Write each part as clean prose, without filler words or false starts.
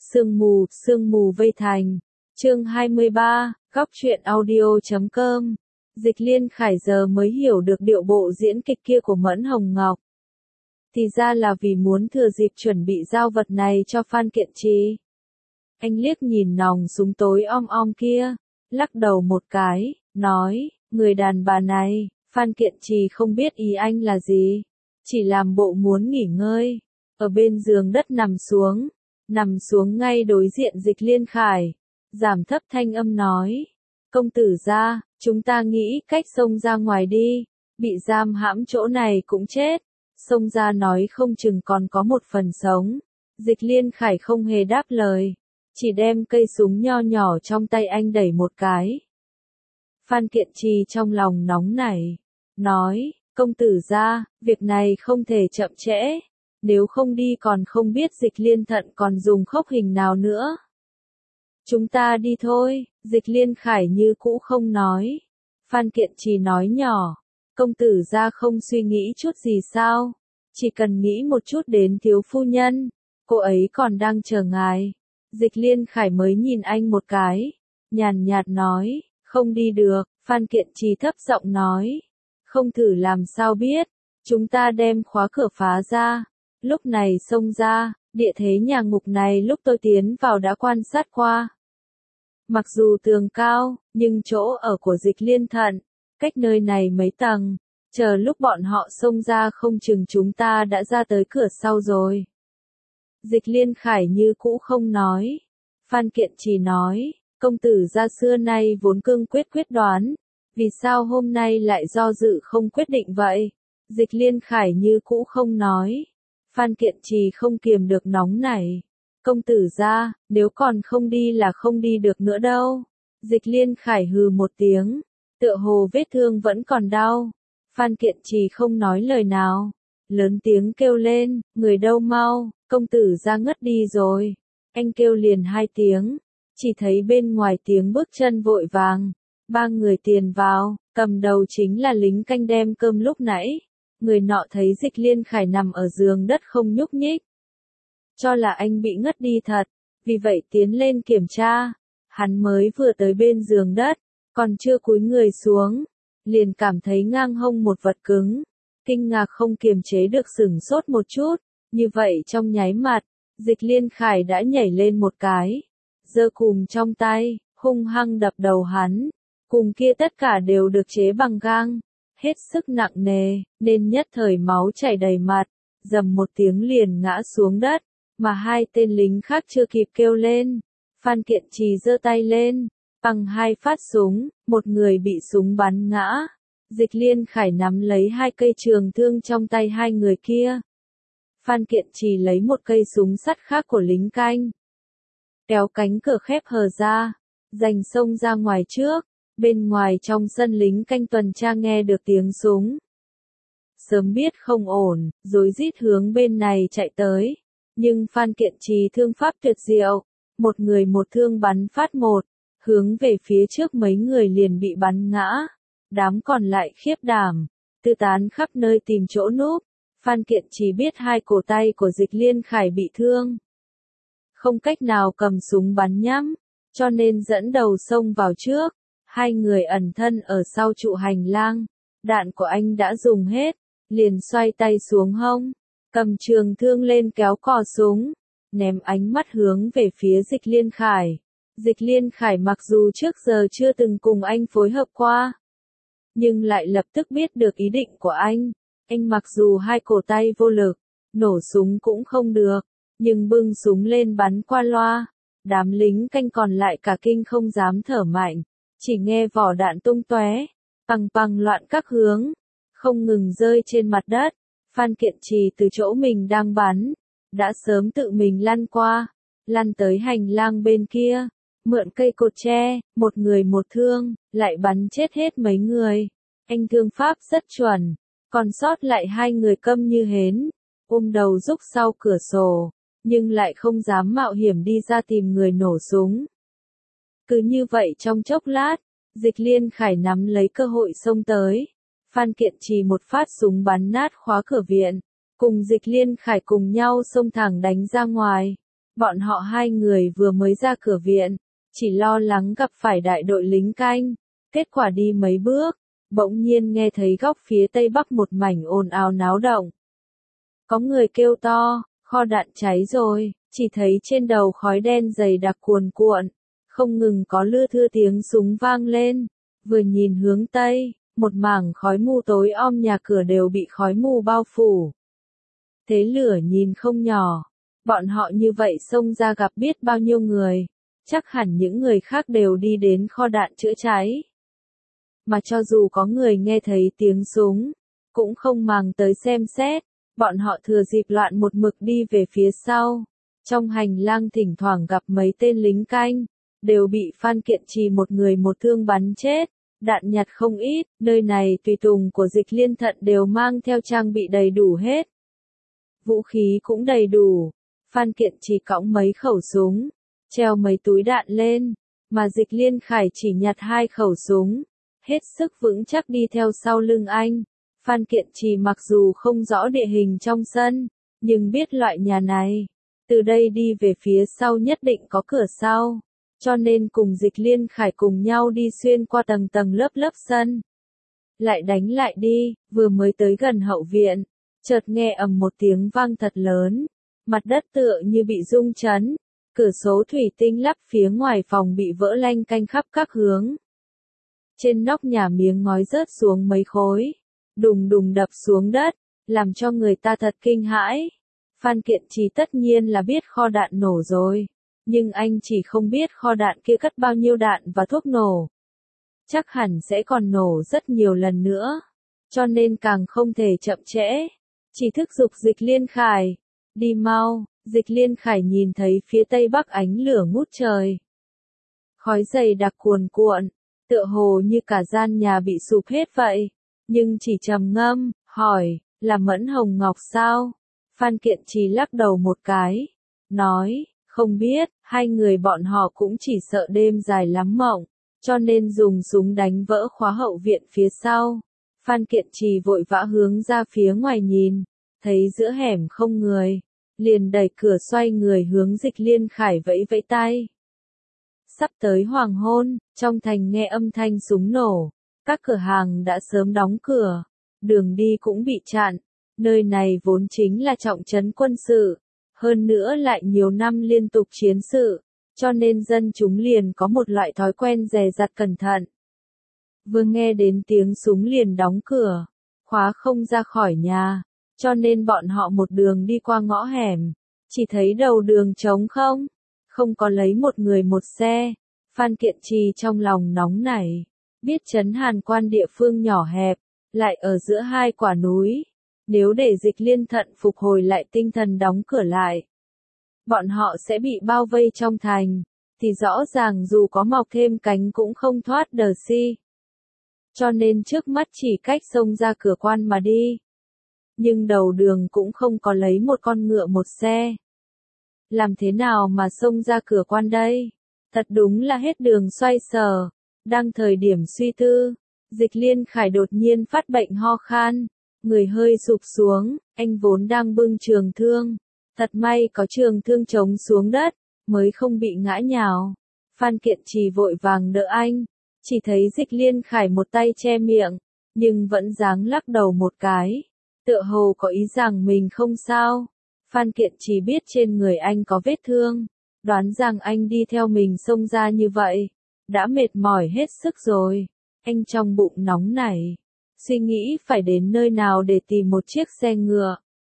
Sương mù vây thành. Chương 23, góc truyện audio.com. Dịch Liên Khải giờ mới hiểu được điệu bộ diễn kịch kia của Mẫn Hồng Ngọc. Thì ra là vì muốn thừa dịp chuẩn bị giao vật này cho Phan Kiện Trì. Anh liếc nhìn nòng súng tối om kia, lắc đầu một cái, nói, người đàn bà này, Phan Kiện Trì không biết ý anh là gì, chỉ làm bộ muốn nghỉ ngơi, ở bên giường đất nằm xuống ngay đối diện Dịch Liên Khải, giảm thấp thanh âm nói, công tử gia, chúng ta nghĩ cách xông ra ngoài đi, bị giam hãm chỗ này cũng chết, xông ra nói không chừng còn có một phần sống. Dịch Liên Khải không hề đáp lời, chỉ đem cây súng nho nhỏ trong tay anh đẩy một cái. Phan Kiện Trì trong lòng nóng nảy, nói, công tử gia, việc này không thể chậm trễ, nếu không đi còn không biết Dịch Liên Thận còn dùng khốc hình nào nữa. Chúng ta đi thôi, Dịch Liên Khải như cũ không nói. Phan Kiện Trì nói nhỏ, công tử gia không suy nghĩ chút gì sao, chỉ cần nghĩ một chút đến thiếu phu nhân, cô ấy còn đang chờ ngài. Dịch Liên Khải mới nhìn anh một cái, nhàn nhạt nói, không đi được. Phan Kiện Trì thấp giọng nói, không thử làm sao biết, chúng ta đem khóa cửa phá ra, lúc này xông ra, địa thế nhà ngục này lúc tôi tiến vào đã quan sát qua. Mặc dù tường cao, nhưng chỗ ở của Dịch Liên Thận, cách nơi này mấy tầng, chờ lúc bọn họ xông ra không chừng chúng ta đã ra tới cửa sau rồi. Dịch Liên Khải như cũ không nói. Phan Kiện Trì nói, công tử gia xưa nay vốn cương quyết đoán, vì sao hôm nay lại do dự không quyết định vậy? Dịch Liên Khải như cũ không nói. Phan Kiện Trì không kiềm được nóng nảy. Công tử gia, nếu còn không đi là không đi được nữa đâu. Dịch Liên Khải hừ một tiếng, tựa hồ vết thương vẫn còn đau. Phan Kiện Trì không nói lời nào, lớn tiếng kêu lên, người đâu mau, công tử gia ngất đi rồi. Anh kêu liền hai tiếng, chỉ thấy bên ngoài tiếng bước chân vội vàng, ba người tiền vào, cầm đầu chính là lính canh đem cơm lúc nãy. Người nọ thấy Dịch Liên Khải nằm ở giường đất không nhúc nhích, cho là anh bị ngất đi thật, vì vậy tiến lên kiểm tra. Hắn mới vừa tới bên giường đất, còn chưa cúi người xuống, liền cảm thấy ngang hông một vật cứng, kinh ngạc không kiềm chế được sửng sốt một chút, như vậy trong nháy mắt, Dịch Liên Khải đã nhảy lên một cái, giơ cùm trong tay, hung hăng đập đầu hắn, cùm kia tất cả đều được chế bằng gang, hết sức nặng nề, nên nhất thời máu chảy đầy mặt, dầm một tiếng liền ngã xuống đất, mà hai tên lính khác chưa kịp kêu lên. Phan Kiện Trì giơ tay lên, bằng hai phát súng, một người bị súng bắn ngã. Dịch Liên Khải nắm lấy hai cây trường thương trong tay hai người kia. Phan Kiện Trì lấy một cây súng sắt khác của lính canh, kéo cánh cửa khép hờ ra, giành xông ra ngoài trước. Bên ngoài trong sân lính canh tuần tra nghe được tiếng súng, sớm biết không ổn, rối rít hướng bên này chạy tới. Nhưng Phan Kiện Trì thương pháp tuyệt diệu, một người một thương bắn phát một, hướng về phía trước mấy người liền bị bắn ngã. Đám còn lại khiếp đảm, tứ tán khắp nơi tìm chỗ núp. Phan Kiện Trì biết hai cổ tay của Dịch Liên Khải bị thương, không cách nào cầm súng bắn nhắm, cho nên dẫn đầu xông vào trước. Hai người ẩn thân ở sau trụ hành lang, đạn của anh đã dùng hết, liền xoay tay xuống hông, cầm trường thương lên kéo cò súng, ném ánh mắt hướng về phía Dịch Liên Khải. Dịch Liên Khải mặc dù trước giờ chưa từng cùng anh phối hợp qua, nhưng lại lập tức biết được ý định của anh. Anh mặc dù hai cổ tay vô lực, nổ súng cũng không được, nhưng bưng súng lên bắn qua loa. Đám lính canh còn lại cả kinh không dám thở mạnh, chỉ nghe vỏ đạn tung tóe, pằng loạn các hướng, không ngừng rơi trên mặt đất. Phan Kiện Trì từ chỗ mình đang bắn, đã sớm tự mình lăn tới hành lang bên kia, mượn cây cột tre, một người một thương, lại bắn chết hết mấy người. Anh thương pháp rất chuẩn, còn sót lại hai người câm như hến, ôm đầu rúc sau cửa sổ, nhưng lại không dám mạo hiểm đi ra tìm người nổ súng. Cứ như vậy trong chốc lát, Dịch Liên Khải nắm lấy cơ hội xông tới. Phan Kiện Trì một phát súng bắn nát khóa cửa viện, cùng Dịch Liên Khải cùng nhau xông thẳng đánh ra ngoài. Bọn họ hai người vừa mới ra cửa viện, chỉ lo lắng gặp phải đại đội lính canh, kết quả đi mấy bước, bỗng nhiên nghe thấy góc phía tây bắc một mảnh ồn ào náo động. Có người kêu to, kho đạn cháy rồi, chỉ thấy trên đầu khói đen dày đặc cuồn cuộn, không ngừng có lưa thưa tiếng súng vang lên, vừa nhìn hướng tây, một mảng khói mù tối om nhà cửa đều bị khói mù bao phủ. Thế lửa nhìn không nhỏ, bọn họ như vậy xông ra gặp biết bao nhiêu người, chắc hẳn những người khác đều đi đến kho đạn chữa cháy. Mà cho dù có người nghe thấy tiếng súng, cũng không màng tới xem xét, bọn họ thừa dịp loạn một mực đi về phía sau. Trong hành lang thỉnh thoảng gặp mấy tên lính canh, đều bị Phan Kiện Trì một người một thương bắn chết, đạn nhặt không ít, nơi này tùy tùng của Dịch Liên Thận đều mang theo trang bị đầy đủ hết. Vũ khí cũng đầy đủ, Phan Kiện Trì cõng mấy khẩu súng, treo mấy túi đạn lên, mà Dịch Liên Khải chỉ nhặt 2 khẩu súng, hết sức vững chắc đi theo sau lưng anh. Phan Kiện Trì mặc dù không rõ địa hình trong sân, nhưng biết loại nhà này, từ đây đi về phía sau nhất định có cửa sau, cho nên cùng Dịch Liên Khải cùng nhau đi xuyên qua tầng tầng lớp lớp sân. Lại đánh lại đi, vừa mới tới gần hậu viện, chợt nghe ầm một tiếng vang thật lớn, mặt đất tựa như bị rung chấn, cửa sổ thủy tinh lắp phía ngoài phòng bị vỡ lanh canh khắp các hướng. Trên nóc nhà miếng ngói rớt xuống mấy khối, đùng đùng đập xuống đất, làm cho người ta thật kinh hãi. Phan Kiện Trì tất nhiên là biết kho đạn nổ rồi, nhưng anh chỉ không biết kho đạn kia cất bao nhiêu đạn và thuốc nổ. Chắc hẳn sẽ còn nổ rất nhiều lần nữa, cho nên càng không thể chậm trễ. Chỉ thúc giục Dịch Liên Khải, đi mau. Dịch Liên Khải nhìn thấy phía tây bắc ánh lửa ngút trời. Khói dày đặc cuồn cuộn, tựa hồ như cả gian nhà bị sụp hết vậy, nhưng chỉ trầm ngâm, hỏi, là Mẫn Hồng Ngọc sao? Phan Kiện Trì lắc đầu một cái, nói, không biết, hai người bọn họ cũng chỉ sợ đêm dài lắm mộng, cho nên dùng súng đánh vỡ khóa hậu viện phía sau. Phan Kiện Trì vội vã hướng ra phía ngoài nhìn, thấy giữa hẻm không người, liền đẩy cửa xoay người hướng Dịch Liên Khải vẫy vẫy tay. Sắp tới hoàng hôn, trong thành nghe âm thanh súng nổ, các cửa hàng đã sớm đóng cửa, đường đi cũng bị chặn, nơi này vốn chính là trọng trấn quân sự, hơn nữa lại nhiều năm liên tục chiến sự, cho nên dân chúng liền có một loại thói quen dè dặt cẩn thận. Vừa nghe đến tiếng súng liền đóng cửa, khóa không ra khỏi nhà, cho nên bọn họ một đường đi qua ngõ hẻm, chỉ thấy đầu đường trống không có lấy một người một xe. Phan Kiện Trì trong lòng nóng nảy, biết Trấn Hàn Quan địa phương nhỏ hẹp, lại ở giữa hai quả núi, nếu để Dịch Liên Thận phục hồi lại tinh thần đóng cửa lại, bọn họ sẽ bị bao vây trong thành, thì rõ ràng dù có mọc thêm cánh cũng không thoát đờ si. Cho nên trước mắt chỉ cách xông ra cửa quan mà đi. Nhưng đầu đường cũng không có lấy một con ngựa một xe. Làm thế nào mà xông ra cửa quan đây? Thật đúng là hết đường xoay sở. Đang thời điểm suy tư, Dịch Liên Khải đột nhiên phát bệnh ho khan, người hơi sụp xuống, anh vốn đang bưng trường thương. Thật may có trường thương chống xuống đất, mới không bị ngã nhào. Phan Kiện Trì vội vàng đỡ anh, chỉ thấy Dịch Liên Khải một tay che miệng, nhưng vẫn dáng lắc đầu một cái, tựa hồ có ý rằng mình không sao. Phan Kiện Trì biết trên người anh có vết thương, đoán rằng anh đi theo mình xông ra như vậy, đã mệt mỏi hết sức rồi. Anh trong bụng nóng nảy, suy nghĩ phải đến nơi nào để tìm một chiếc xe ngựa.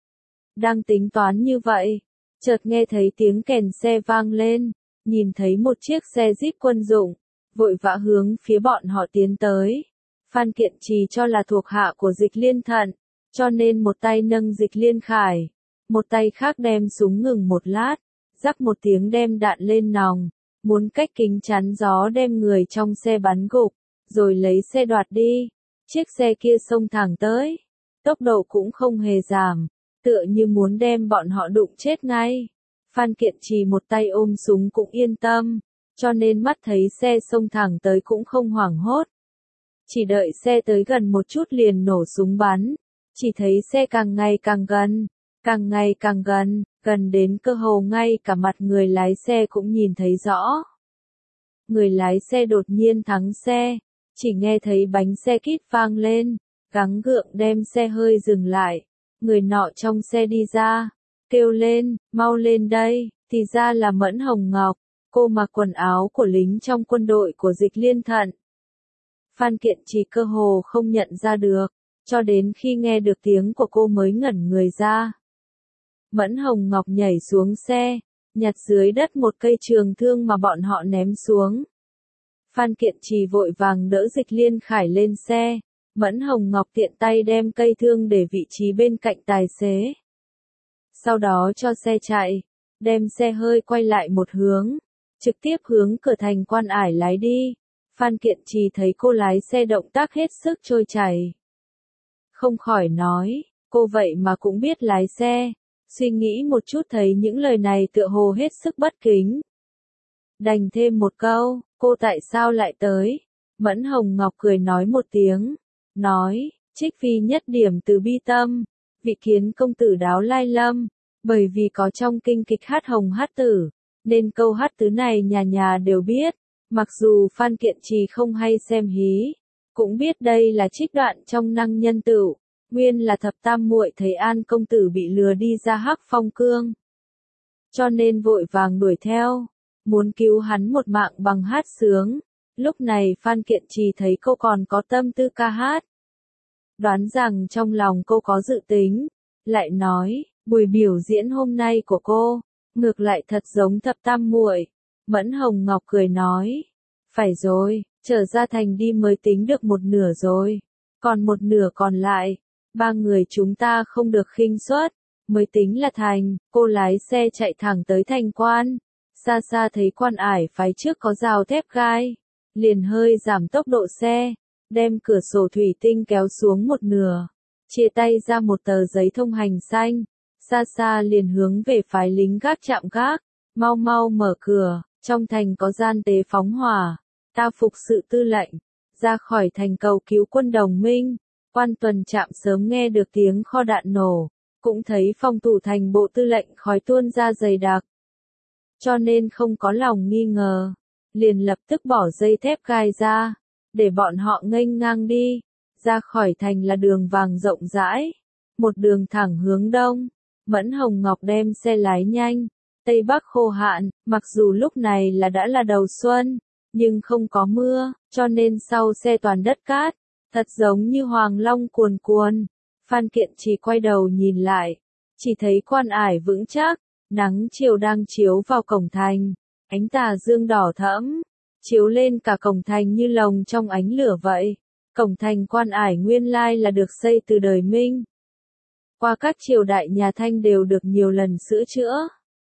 Đang tính toán như vậy, chợt nghe thấy tiếng kèn xe vang lên, nhìn thấy một chiếc xe Jeep quân dụng, vội vã hướng phía bọn họ tiến tới. Phan Kiện Trì cho là thuộc hạ của Dịch Liên Thận, cho nên một tay nâng Dịch Liên Khải, một tay khác đem súng ngừng một lát, rắc một tiếng đem đạn lên nòng, muốn cách kính chắn gió đem người trong xe bắn gục, rồi lấy xe đoạt đi. Chiếc xe kia xông thẳng tới, tốc độ cũng không hề giảm, tựa như muốn đem bọn họ đụng chết ngay. Phan Kiện Trì một tay ôm súng cũng yên tâm, cho nên mắt thấy xe xông thẳng tới cũng không hoảng hốt. Chỉ đợi xe tới gần một chút liền nổ súng bắn, chỉ thấy xe càng ngày càng gần, Càng ngày càng gần, gần đến cơ hồ ngay cả mặt người lái xe cũng nhìn thấy rõ. Người lái xe đột nhiên thắng xe, chỉ nghe thấy bánh xe kít vang lên, gắng gượng đem xe hơi dừng lại. Người nọ trong xe đi ra, kêu lên, mau lên đây, thì ra là Mẫn Hồng Ngọc, cô mặc quần áo của lính trong quân đội của Dịch Liên Thận. Phan Kiện Trì cơ hồ không nhận ra được, cho đến khi nghe được tiếng của cô mới ngẩn người ra. Mẫn Hồng Ngọc nhảy xuống xe, nhặt dưới đất một cây trường thương mà bọn họ ném xuống. Phan Kiện Trì vội vàng đỡ Dịch Liên Khải lên xe, Mẫn Hồng Ngọc tiện tay đem cây thương để vị trí bên cạnh tài xế. Sau đó cho xe chạy, đem xe hơi quay lại một hướng, trực tiếp hướng cửa thành Quan Ải lái đi. Phan Kiện Trì thấy cô lái xe động tác hết sức trôi chảy. Không khỏi nói, cô vậy mà cũng biết lái xe, suy nghĩ một chút thấy những lời này tựa hồ hết sức bất kính. Đành thêm một câu, cô tại sao lại tới? Mẫn Hồng Ngọc cười nói một tiếng, nói, trích phi nhất điểm từ bi tâm, vị kiến công tử đáo lai lâm, bởi vì có trong kinh kịch hát hồng hát tử, nên câu hát tứ này nhà nhà đều biết, mặc dù Phan Kiện Trì không hay xem hí, cũng biết đây là trích đoạn trong Năng Nhân Tửu, nguyên là thập tam muội thấy An công tử bị lừa đi ra Hắc Phong Cương. Cho nên vội vàng đuổi theo, muốn cứu hắn một mạng bằng hát sướng. Lúc này Phan Kiện Trì thấy cô còn có tâm tư ca hát. Đoán rằng trong lòng cô có dự tính, lại nói, buổi biểu diễn hôm nay của cô, ngược lại thật giống thập tam muội. Mẫn Hồng Ngọc cười nói, phải rồi, trở ra thành đi mới tính được một nửa rồi, còn một nửa còn lại, ba người chúng ta không được khinh suất, mới tính là thành. Cô lái xe chạy thẳng tới thành Quan, xa xa thấy Quan Ải phái trước có rào thép gai, liền hơi giảm tốc độ xe, đem cửa sổ thủy tinh kéo xuống một nửa, chia tay ra một tờ giấy thông hành xanh, xa xa liền hướng về phái lính gác trạm gác, mau mau mở cửa, trong thành có gian tế phóng hỏa, ta phục sự tư lệnh, ra khỏi thành cầu cứu quân đồng minh. Quan tuần trạm sớm nghe được tiếng kho đạn nổ, cũng thấy phòng thủ thành bộ tư lệnh khói tuôn ra dày đặc, cho nên không có lòng nghi ngờ, liền lập tức bỏ dây thép gai ra, để bọn họ nghênh ngang đi. Ra khỏi thành là đường vàng rộng rãi, một đường thẳng hướng đông. Mẫn Hồng Ngọc đem xe lái nhanh, Tây Bắc khô hạn, mặc dù lúc này đã là đầu xuân, nhưng không có mưa, cho nên sau xe toàn đất cát, thật giống như hoàng long cuồn cuộn. Phan Kiện Trì quay đầu nhìn lại, chỉ thấy Quan Ải vững chắc, nắng chiều đang chiếu vào cổng thành, ánh tà dương đỏ thẫm, chiếu lên cả cổng thành như lồng trong ánh lửa vậy. Cổng thành Quan Ải nguyên lai là được xây từ đời Minh. Qua các triều đại nhà Thanh đều được nhiều lần sửa chữa.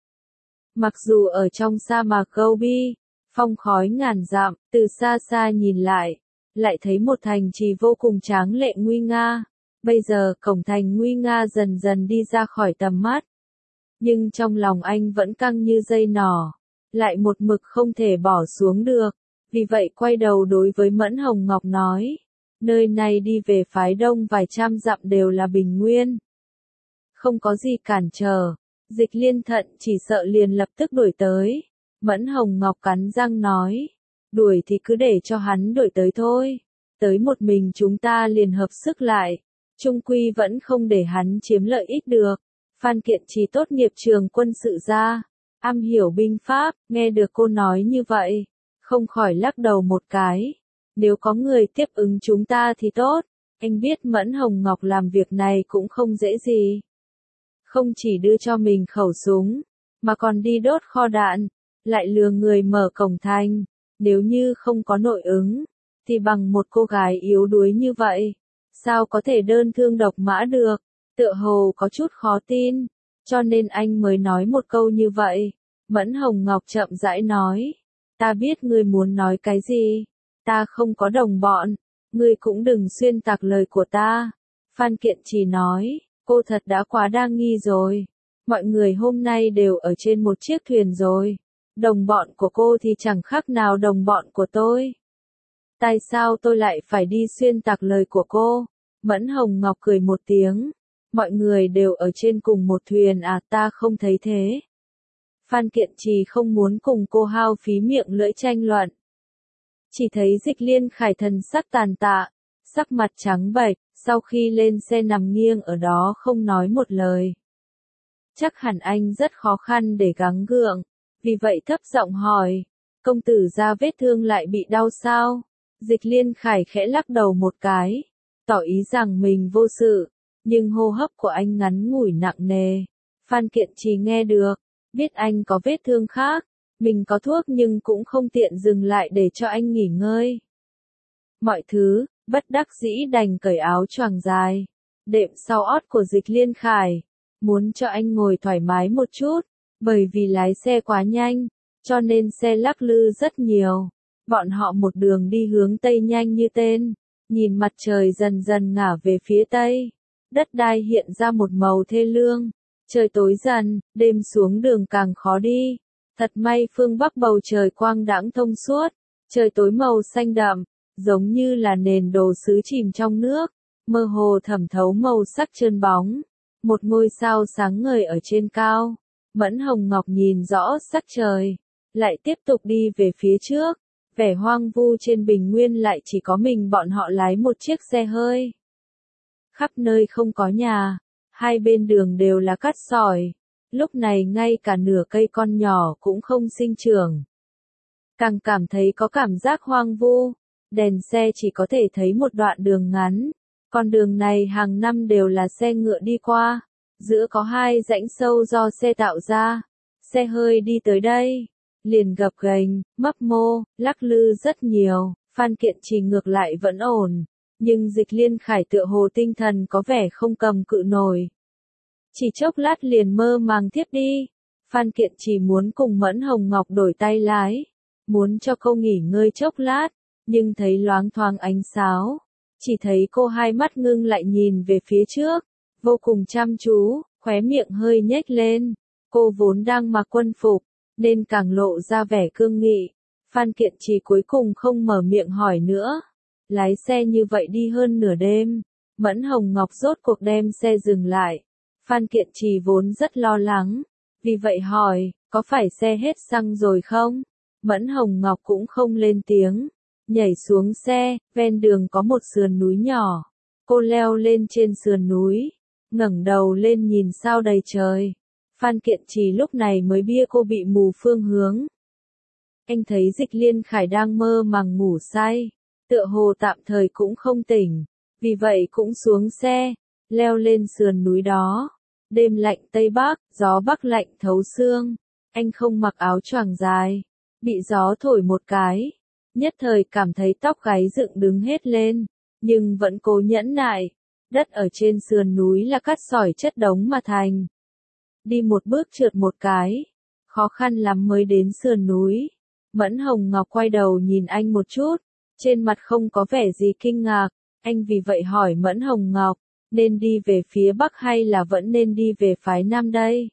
Mặc dù ở trong sa mạc Gobi, phong khói ngàn dặm, từ xa xa nhìn lại thấy một thành trì vô cùng tráng lệ nguy nga. Bây giờ cổng thành nguy nga dần dần đi ra khỏi tầm mắt. Nhưng trong lòng anh vẫn căng như dây nỏ, lại một mực không thể bỏ xuống được. Vì vậy quay đầu đối với Mẫn Hồng Ngọc nói, nơi này đi về phái đông vài trăm dặm đều là bình nguyên. Không có gì cản trở, Dịch Liên Thận chỉ sợ liền lập tức đuổi tới. Mẫn Hồng Ngọc cắn răng nói, đuổi thì cứ để cho hắn đuổi tới thôi, tới một mình chúng ta liền hợp sức lại, chung quy vẫn không để hắn chiếm lợi ích được. Phan Kiện Trì tốt nghiệp trường quân sự ra, am hiểu binh pháp, nghe được cô nói như vậy, không khỏi lắc đầu một cái. Nếu có người tiếp ứng chúng ta thì tốt, anh biết Mẫn Hồng Ngọc làm việc này cũng không dễ gì. Không chỉ đưa cho mình khẩu súng, mà còn đi đốt kho đạn, lại lừa người mở cổng thành. Nếu như không có nội ứng, thì bằng một cô gái yếu đuối như vậy, sao có thể đơn thương độc mã được, tựa hồ có chút khó tin, cho nên anh mới nói một câu như vậy. Mẫn Hồng Ngọc chậm rãi nói, ta biết ngươi muốn nói cái gì, ta không có đồng bọn, ngươi cũng đừng xuyên tạc lời của ta. Phan Kiện Trì nói, cô thật đã quá đa nghi rồi, mọi người hôm nay đều ở trên một chiếc thuyền rồi, đồng bọn của cô thì chẳng khác nào đồng bọn của tôi. Tại sao tôi lại phải đi xuyên tạc lời của cô? Mẫn Hồng Ngọc cười một tiếng, Mọi người đều ở trên cùng một thuyền à, ta không thấy thế. Phan Kiện Trì không muốn cùng cô hao phí miệng lưỡi tranh luận. Chỉ thấy Dịch Liên Khải thần sắc tàn tạ, sắc mặt trắng bệch, sau khi lên xe nằm nghiêng ở đó không nói một lời. Chắc hẳn anh rất khó khăn để gắng gượng, vì vậy thấp giọng hỏi, công tử ra vết thương lại bị đau sao? Dịch Liên Khải khẽ lắc đầu một cái, tỏ ý rằng mình vô sự, nhưng hô hấp của anh ngắn ngủi nặng nề. Phan Kiện Trì nghe được, biết anh có vết thương khác, mình có thuốc nhưng cũng không tiện dừng lại để cho anh nghỉ ngơi. Mọi thứ, bất đắc dĩ đành cởi áo choàng dài, đệm sau ót của Dịch Liên Khải, muốn cho anh ngồi thoải mái một chút, bởi vì lái xe quá nhanh, cho nên xe lắc lư rất nhiều. Bọn họ một đường đi hướng tây nhanh như tên, nhìn mặt trời dần dần ngả về phía tây, đất đai hiện ra một màu thê lương, trời tối dần, đêm xuống đường càng khó đi. Thật may phương Bắc bầu trời quang đãng thông suốt, trời tối màu xanh đậm, giống như là nền đồ sứ chìm trong nước, mơ hồ thẩm thấu màu sắc trơn bóng. Một ngôi sao sáng ngời ở trên cao, Mẫn Hồng Ngọc nhìn rõ sắc trời, lại tiếp tục đi về phía trước, vẻ hoang vu trên bình nguyên lại chỉ có mình bọn họ lái một chiếc xe hơi. Khắp nơi không có nhà, hai bên đường đều là cát sỏi, lúc này ngay cả nửa cây con nhỏ cũng không sinh trưởng. Càng cảm thấy có cảm giác hoang vu, đèn xe chỉ có thể thấy một đoạn đường ngắn. Con đường này hàng năm đều là xe ngựa đi qua, giữa có hai rãnh sâu do xe tạo ra. Xe hơi đi tới đây, liền gập ghềnh, mấp mô, lắc lư rất nhiều. Phan Kiện Trì ngược lại vẫn ổn, nhưng Dịch Liên Khải tựa hồ tinh thần có vẻ không cầm cự nổi. Chỉ chốc lát liền mơ màng thiếp đi. Phan Kiện Trì muốn cùng Mẫn Hồng Ngọc đổi tay lái, muốn cho cô nghỉ ngơi chốc lát, nhưng thấy loáng thoáng ánh sáo. Chỉ thấy cô hai mắt ngưng lại nhìn về phía trước, vô cùng chăm chú, khóe miệng hơi nhếch lên. Cô vốn đang mặc quân phục, nên càng lộ ra vẻ cương nghị. Phan Kiện Trì cuối cùng không mở miệng hỏi nữa. Lái xe như vậy đi hơn nửa đêm, Mẫn Hồng Ngọc rốt cuộc đem xe dừng lại. Phan Kiện Trì vốn rất lo lắng, vì vậy hỏi, có phải xe hết xăng rồi không? Mẫn Hồng Ngọc cũng không lên tiếng. Nhảy xuống xe, ven đường có một sườn núi nhỏ. Cô leo lên trên sườn núi, ngẩng đầu lên nhìn sao đầy trời. Phan Kiện Trì lúc này mới biết cô bị mù phương hướng. Anh thấy Dịch Liên Khải đang mơ màng ngủ say, tựa hồ tạm thời cũng không tỉnh, vì vậy cũng xuống xe, leo lên sườn núi đó. Đêm lạnh Tây Bắc, gió Bắc lạnh thấu xương. Anh không mặc áo choàng dài, bị gió thổi một cái. Nhất thời cảm thấy tóc gáy dựng đứng hết lên, nhưng vẫn cố nhẫn nại. Đất ở trên sườn núi là cát sỏi chất đống mà thành. Đi một bước trượt một cái, khó khăn lắm mới đến sườn núi. Mẫn Hồng Ngọc quay đầu nhìn anh một chút, trên mặt không có vẻ gì kinh ngạc. Anh vì vậy hỏi Mẫn Hồng Ngọc, nên đi về phía Bắc hay là vẫn nên đi về phái Nam đây?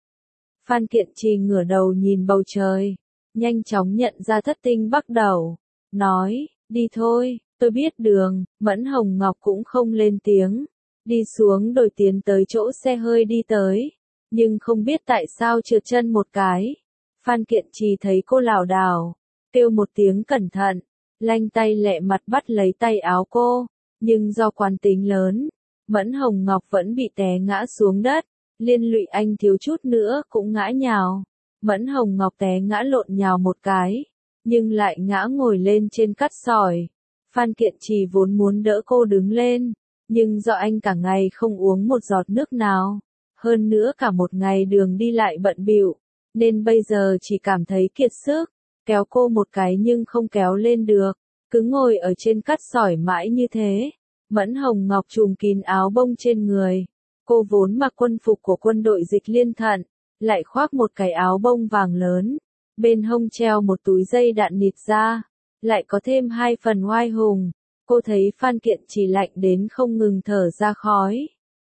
Phan Kiện Trì ngửa đầu nhìn bầu trời, nhanh chóng nhận ra thất tinh Bắc đầu, nói, đi thôi, tôi biết đường. Mẫn Hồng Ngọc cũng không lên tiếng, đi xuống đồi tiến tới chỗ xe hơi đi tới, nhưng không biết tại sao trượt chân một cái. Phan Kiện Trì thấy cô lảo đảo, kêu một tiếng cẩn thận, lanh tay lẹ mặt bắt lấy tay áo cô, nhưng do quán tính lớn, Mẫn Hồng Ngọc vẫn bị té ngã xuống đất, liên lụy anh thiếu chút nữa cũng ngã nhào. Mẫn Hồng Ngọc té ngã lộn nhào một cái, nhưng lại ngã ngồi lên trên cát sỏi. Phan Kiện Trì vốn muốn đỡ cô đứng lên, nhưng do anh cả ngày không uống một giọt nước nào, hơn nữa cả một ngày đường đi lại bận bịu, nên bây giờ chỉ cảm thấy kiệt sức, kéo cô một cái nhưng không kéo lên được, cứ ngồi ở trên cát sỏi mãi như thế. Mẫn Hồng Ngọc trùm kín áo bông trên người, cô vốn mặc quân phục của quân đội Dịch Liên Thận, lại khoác một cái áo bông vàng lớn, bên hông treo một túi dây đạn nịt ra, lại có thêm hai phần oai hùng. Cô thấy Phan Kiện Trì lạnh đến không ngừng thở ra khói.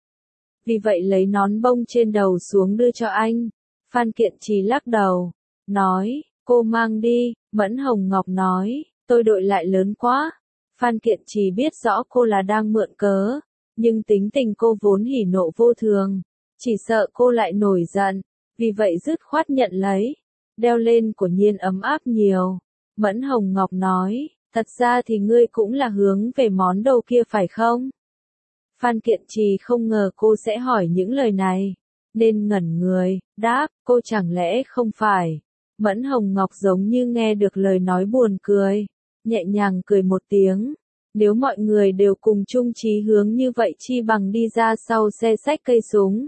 Vì vậy lấy nón bông trên đầu xuống đưa cho anh. Phan Kiện Trì lắc đầu, nói, cô mang đi. Mẫn Hồng Ngọc nói, tôi đội lại lớn quá. Phan Kiện Trì biết rõ cô là đang mượn cớ, nhưng tính tình cô vốn hỉ nộ vô thường, chỉ sợ cô lại nổi giận, vì vậy dứt khoát nhận lấy, đeo lên của Nhiên ấm áp nhiều. Mẫn Hồng Ngọc nói, thật ra thì ngươi cũng là hướng về món đồ kia phải không? Phan Kiện Trì không ngờ cô sẽ hỏi những lời này, nên ngẩn người, đáp, cô chẳng lẽ không phải. Mẫn Hồng Ngọc giống như nghe được lời nói buồn cười, nhẹ nhàng cười một tiếng. Nếu mọi người đều cùng chung chí hướng như vậy chi bằng đi ra sau xe xách cây súng.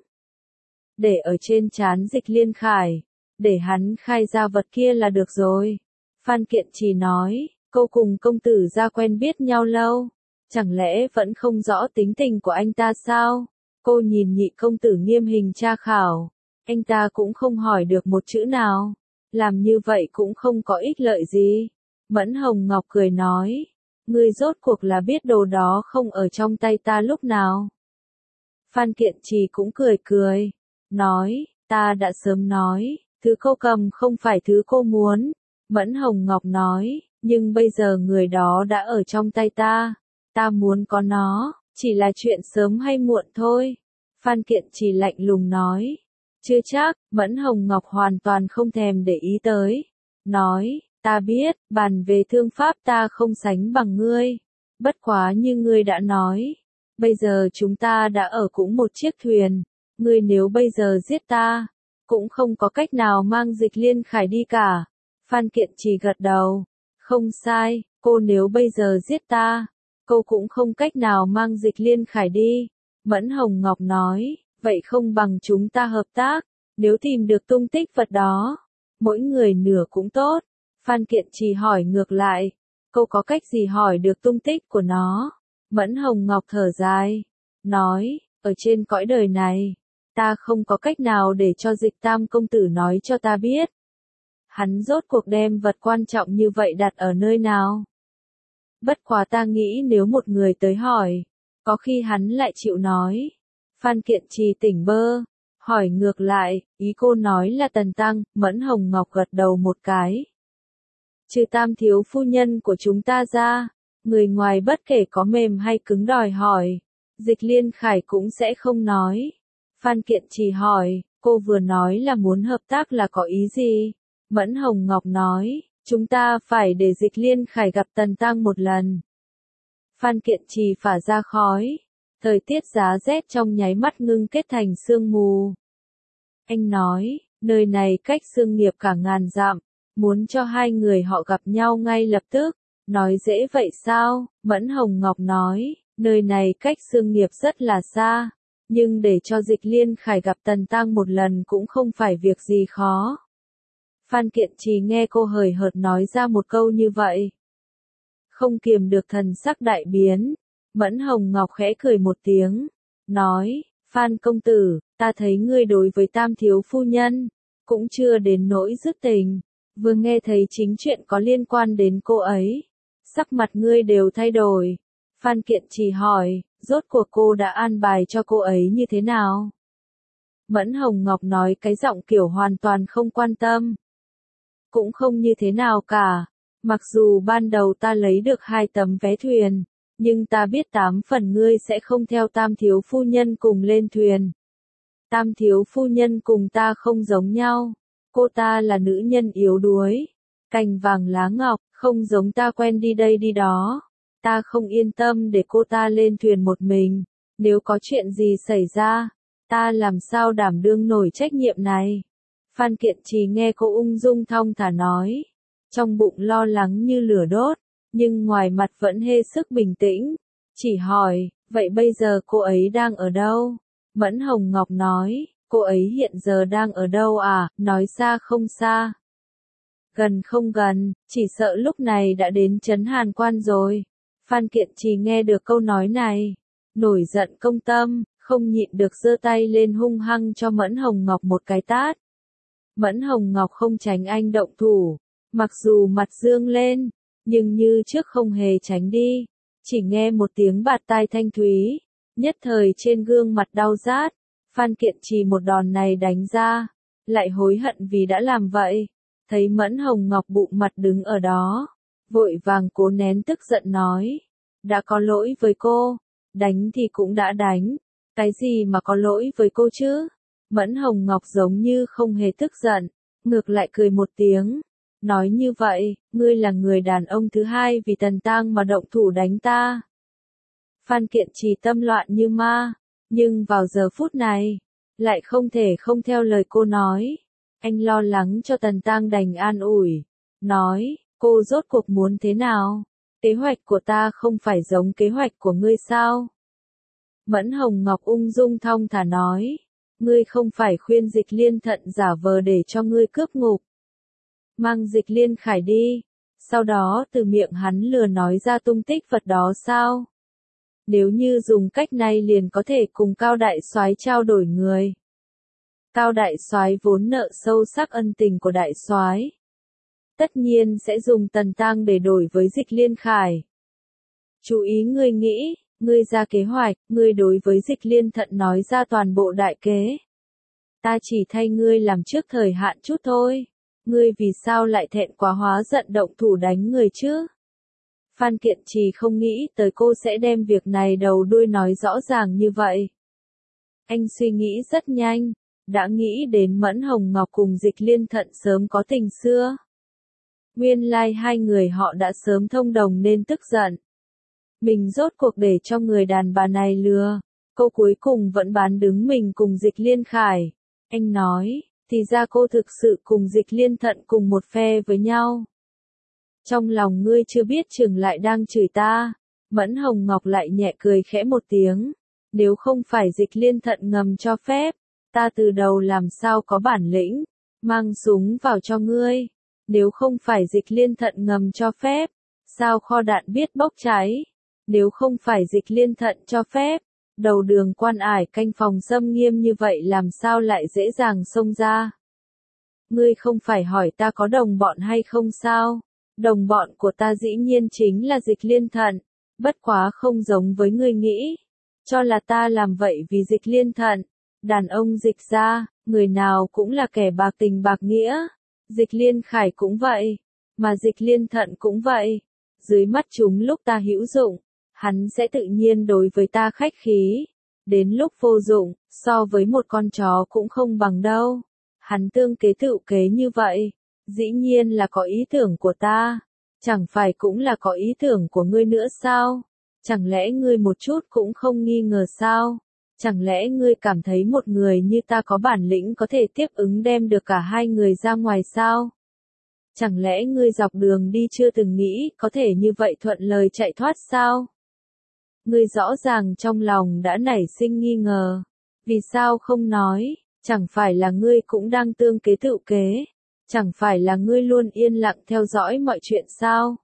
Để ở trên trán Dịch Liên Khải, để hắn khai ra vật kia là được rồi. Phan Kiện Trì nói, cô cùng công tử gia quen biết nhau lâu, chẳng lẽ vẫn không rõ tính tình của anh ta sao? Cô nhìn Nhị công tử nghiêm hình tra khảo, anh ta cũng không hỏi được một chữ nào, làm như vậy cũng không có ích lợi gì. Mẫn Hồng Ngọc cười nói, ngươi rốt cuộc là biết đồ đó không ở trong tay ta lúc nào? Phan Kiện Trì cũng cười cười, nói, ta đã sớm nói, thứ cô cầm không phải thứ cô muốn. Mẫn Hồng Ngọc nói, nhưng bây giờ người đó đã ở trong tay ta muốn có nó, chỉ là chuyện sớm hay muộn thôi. Phan Kiện Trì lạnh lùng nói, chưa chắc. Mẫn Hồng Ngọc hoàn toàn không thèm để ý tới, nói, ta biết, bàn về thương pháp ta không sánh bằng ngươi, bất quá như ngươi đã nói, bây giờ chúng ta đã ở cũng một chiếc thuyền, ngươi nếu bây giờ giết ta, cũng không có cách nào mang Dịch Liên Khải đi cả. Phan Kiện Trì gật đầu, không sai, cô nếu bây giờ giết ta, cô cũng không cách nào mang Dịch Liên Khải đi. Mẫn Hồng Ngọc nói, vậy không bằng chúng ta hợp tác, nếu tìm được tung tích vật đó, mỗi người nửa cũng tốt. Phan Kiện Trì hỏi ngược lại, cô có cách gì hỏi được tung tích của nó? Mẫn Hồng Ngọc thở dài, nói, ở trên cõi đời này, ta không có cách nào để cho Dịch Tam công tử nói cho ta biết. Hắn rốt cuộc đem vật quan trọng như vậy đặt ở nơi nào? Bất quá ta nghĩ nếu một người tới hỏi, có khi hắn lại chịu nói. Phan Kiện Trì tỉnh bơ, hỏi ngược lại, ý cô nói là Tần Tăng. Mẫn Hồng Ngọc gật đầu một cái. Trừ Tam thiếu phu nhân của chúng ta ra, người ngoài bất kể có mềm hay cứng đòi hỏi, Dịch Liên Khải cũng sẽ không nói. Phan Kiện Trì hỏi, cô vừa nói là muốn hợp tác là có ý gì? Mẫn Hồng Ngọc nói, chúng ta phải để Dịch Liên Khải gặp Tần Tăng một lần. Phan Kiện Trì phả ra khói, thời tiết giá rét trong nháy mắt ngưng kết thành sương mù. Anh nói, nơi này cách Xương Nghiệp cả ngàn dặm, muốn cho hai người họ gặp nhau ngay lập tức, nói dễ vậy sao? Mẫn Hồng Ngọc nói, nơi này cách Xương Nghiệp rất là xa, nhưng để cho Dịch Liên Khải gặp Tần Tăng một lần cũng không phải việc gì khó. Phan Kiện Trì nghe cô hời hợt nói ra một câu như vậy, không kiềm được thần sắc đại biến. Mẫn Hồng Ngọc khẽ cười một tiếng, nói, Phan công tử, ta thấy ngươi đối với Tam thiếu phu nhân, cũng chưa đến nỗi dứt tình, vừa nghe thấy chính chuyện có liên quan đến cô ấy, sắc mặt ngươi đều thay đổi. Phan Kiện Trì hỏi, rốt cuộc cô đã an bài cho cô ấy như thế nào? Mẫn Hồng Ngọc nói cái giọng kiểu hoàn toàn không quan tâm. Cũng không như thế nào cả, mặc dù ban đầu ta lấy được 2 tấm vé thuyền, nhưng ta biết 8 phần ngươi sẽ không theo Tam thiếu phu nhân cùng lên thuyền. Tam thiếu phu nhân cùng ta không giống nhau, cô ta là nữ nhân yếu đuối, cành vàng lá ngọc, không giống ta quen đi đây đi đó. Ta không yên tâm để cô ta lên thuyền một mình, nếu có chuyện gì xảy ra, ta làm sao đảm đương nổi trách nhiệm này. Phan Kiện Trì nghe cô ung dung thong thả nói, trong bụng lo lắng như lửa đốt, nhưng ngoài mặt vẫn hết sức bình tĩnh, chỉ hỏi, vậy bây giờ cô ấy đang ở đâu? Mẫn Hồng Ngọc nói, cô ấy hiện giờ đang ở đâu à? Nói xa không xa, gần không gần, chỉ sợ lúc này đã đến trấn Hàn Quan rồi. Phan Kiện Trì nghe được câu nói này, nổi giận công tâm, không nhịn được giơ tay lên hung hăng cho Mẫn Hồng Ngọc một cái tát. Mẫn Hồng Ngọc không tránh anh động thủ, mặc dù mặt dương lên, nhưng như trước không hề tránh đi, chỉ nghe một tiếng bạt tai thanh thúy, nhất thời trên gương mặt đau rát. Phan Kiện Trì một đòn này đánh ra, lại hối hận vì đã làm vậy, thấy Mẫn Hồng Ngọc bụng mặt đứng ở đó, vội vàng cố nén tức giận nói, đã có lỗi với cô, Đánh thì cũng đã đánh, cái gì mà có lỗi với cô chứ? Mẫn Hồng Ngọc giống như không hề tức giận, ngược lại cười một tiếng, nói như vậy, ngươi là người đàn ông thứ hai vì Tần Tang mà động thủ đánh ta. Phan Kiện Trì tâm loạn như ma, nhưng vào giờ phút này, lại không thể không theo lời cô nói. Anh lo lắng cho Tần Tang đành an ủi, nói, cô rốt cuộc muốn thế nào? Kế hoạch của ta không phải giống kế hoạch của ngươi sao? Mẫn Hồng Ngọc ung dung thong thả nói, ngươi không phải khuyên Dịch Liên Thận giả vờ để cho ngươi cướp ngục. Mang Dịch Liên Khải đi, sau đó từ miệng hắn lừa nói ra tung tích vật đó sao? Nếu như dùng cách này liền có thể cùng Cao Đại Soái trao đổi người. Cao Đại Soái vốn nợ sâu sắc ân tình của Đại Soái, tất nhiên sẽ dùng Tần Tang để đổi với Dịch Liên Khải. Chú ý ngươi nghĩ, ngươi ra kế hoạch, ngươi đối với Dịch Liên Thận nói ra toàn bộ đại kế. Ta chỉ thay ngươi làm trước thời hạn chút thôi. Ngươi vì sao lại thẹn quá hóa giận động thủ đánh người chứ? Phan Kiện Trì không nghĩ tới cô sẽ đem việc này đầu đuôi nói rõ ràng như vậy. Anh suy nghĩ rất nhanh, đã nghĩ đến Mẫn Hồng Ngọc cùng Dịch Liên Thận sớm có tình xưa. Nguyên lai hai người họ đã sớm thông đồng nên tức giận. Mình rốt cuộc để cho người đàn bà này lừa, cô cuối cùng vẫn bán đứng mình cùng Dịch Liên Khải. Anh nói, thì ra cô thực sự cùng Dịch Liên Thận cùng một phe với nhau. Trong lòng ngươi chưa biết chừng lại đang chửi ta. Mẫn Hồng Ngọc lại nhẹ cười khẽ một tiếng. Nếu không phải Dịch Liên Thận ngầm cho phép, ta từ đầu làm sao có bản lĩnh, mang súng vào cho ngươi. Nếu không phải Dịch Liên Thận ngầm cho phép, sao kho đạn biết bốc cháy. Nếu không phải Dịch Liên Thận cho phép, đầu đường quan ải canh phòng xâm nghiêm như vậy làm sao lại dễ dàng xông ra. Ngươi không phải hỏi ta có đồng bọn hay không sao? Đồng bọn của ta dĩ nhiên chính là Dịch Liên Thận, bất quá không giống với ngươi nghĩ. Cho là ta làm vậy vì Dịch Liên Thận, đàn ông Dịch gia, người nào cũng là kẻ bạc tình bạc nghĩa. Dịch Liên Khải cũng vậy, mà Dịch Liên Thận cũng vậy. Dưới mắt chúng lúc ta hữu dụng, hắn sẽ tự nhiên đối với ta khách khí. Đến lúc vô dụng, so với một con chó cũng không bằng đâu. Hắn tương kế tự kế như vậy, dĩ nhiên là có ý tưởng của ta. Chẳng phải cũng là có ý tưởng của ngươi nữa sao? Chẳng lẽ ngươi một chút cũng không nghi ngờ sao? Chẳng lẽ ngươi cảm thấy một người như ta có bản lĩnh có thể tiếp ứng đem được cả hai người ra ngoài sao? Chẳng lẽ ngươi dọc đường đi chưa từng nghĩ có thể như vậy thuận lời chạy thoát sao? Ngươi rõ ràng trong lòng đã nảy sinh nghi ngờ. Vì sao không nói? Chẳng phải là ngươi cũng đang tương kế tự kế? Chẳng phải là ngươi luôn yên lặng theo dõi mọi chuyện sao?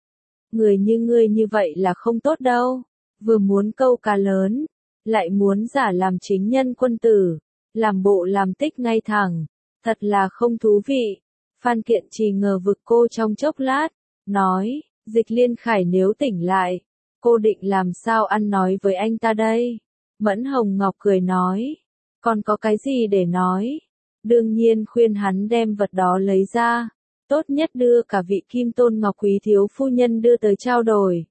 Người như ngươi như vậy là không tốt đâu. Vừa muốn câu cá lớn, lại muốn giả làm chính nhân quân tử, làm bộ làm tích ngay thẳng. Thật là không thú vị. Phan Kiện Trì ngờ vực cô trong chốc lát, nói, Dịch Liên Khải nếu tỉnh lại, cô định làm sao ăn nói với anh ta đây? Mẫn Hồng Ngọc cười nói, còn có cái gì để nói? Đương nhiên khuyên hắn đem vật đó lấy ra, tốt nhất đưa cả vị Kim Tôn Ngọc Quý thiếu phu nhân đưa tới trao đổi.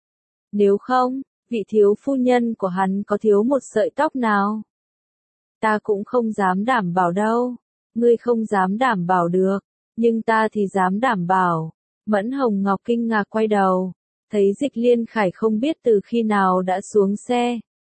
Nếu không, vị thiếu phu nhân của hắn có thiếu một sợi tóc nào? Ta cũng không dám đảm bảo đâu. Ngươi không dám đảm bảo được, nhưng ta thì dám đảm bảo. Mẫn Hồng Ngọc kinh ngạc quay đầu, thấy Dịch Liên Khải không biết từ khi nào đã xuống xe.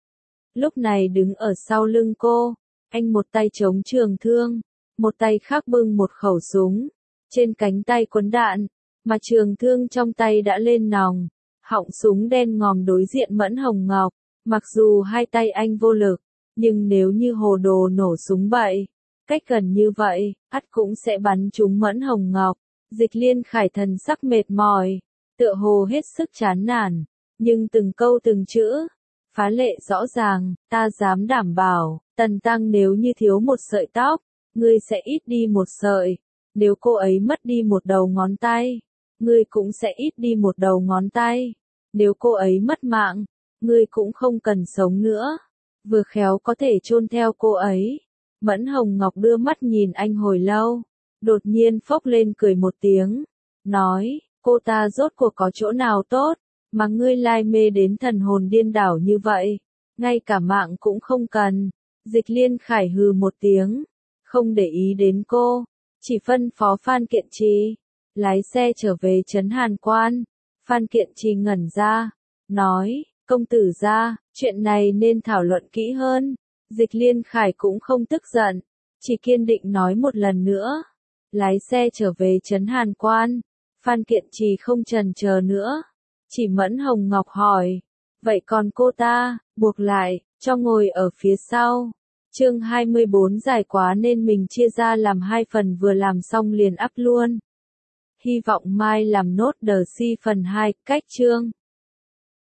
Lúc này đứng ở sau lưng cô, anh một tay chống trường thương, một tay khác bưng một khẩu súng, trên cánh tay quấn đạn, mà trường thương trong tay đã lên nòng, họng súng đen ngòm đối diện Mẫn Hồng Ngọc. Mặc dù hai tay anh vô lực, nhưng nếu như hồ đồ nổ súng vậy, cách gần như vậy, ắt cũng sẽ bắn trúng Mẫn Hồng Ngọc. Dịch Liên Khải thần sắc mệt mỏi, tựa hồ hết sức chán nản, nhưng từng câu từng chữ, phá lệ rõ ràng, ta dám đảm bảo, Tần Tăng nếu như thiếu một sợi tóc, ngươi sẽ ít đi một sợi, nếu cô ấy mất đi một đầu ngón tay, ngươi cũng sẽ ít đi một đầu ngón tay, nếu cô ấy mất mạng, ngươi cũng không cần sống nữa, vừa khéo có thể chôn theo cô ấy. Mẫn Hồng Ngọc đưa mắt nhìn anh hồi lâu, đột nhiên phốc lên cười một tiếng, nói, cô ta rốt cuộc có chỗ nào tốt, Mà ngươi lai mê đến thần hồn điên đảo như vậy, ngay cả mạng cũng không cần. Dịch Liên Khải hừ một tiếng, không để ý đến cô, chỉ phân phó Phan Kiện Trì, lái xe trở về trấn Hàn Quan. Phan Kiện Trì ngẩn ra, nói, công tử gia, chuyện này nên thảo luận kỹ hơn. Dịch Liên Khải cũng không tức giận, chỉ kiên định nói một lần nữa, lái xe trở về trấn Hàn Quan. Phan Kiện Trì không chần chờ nữa, chỉ Mẫn Hồng Ngọc hỏi, vậy còn cô ta, buộc lại, cho ngồi ở phía sau. Chương 24 dài quá nên mình chia ra làm 2 phần, vừa làm xong liền up luôn. Hy vọng mai làm nốt đờ si phần 2, cách chương.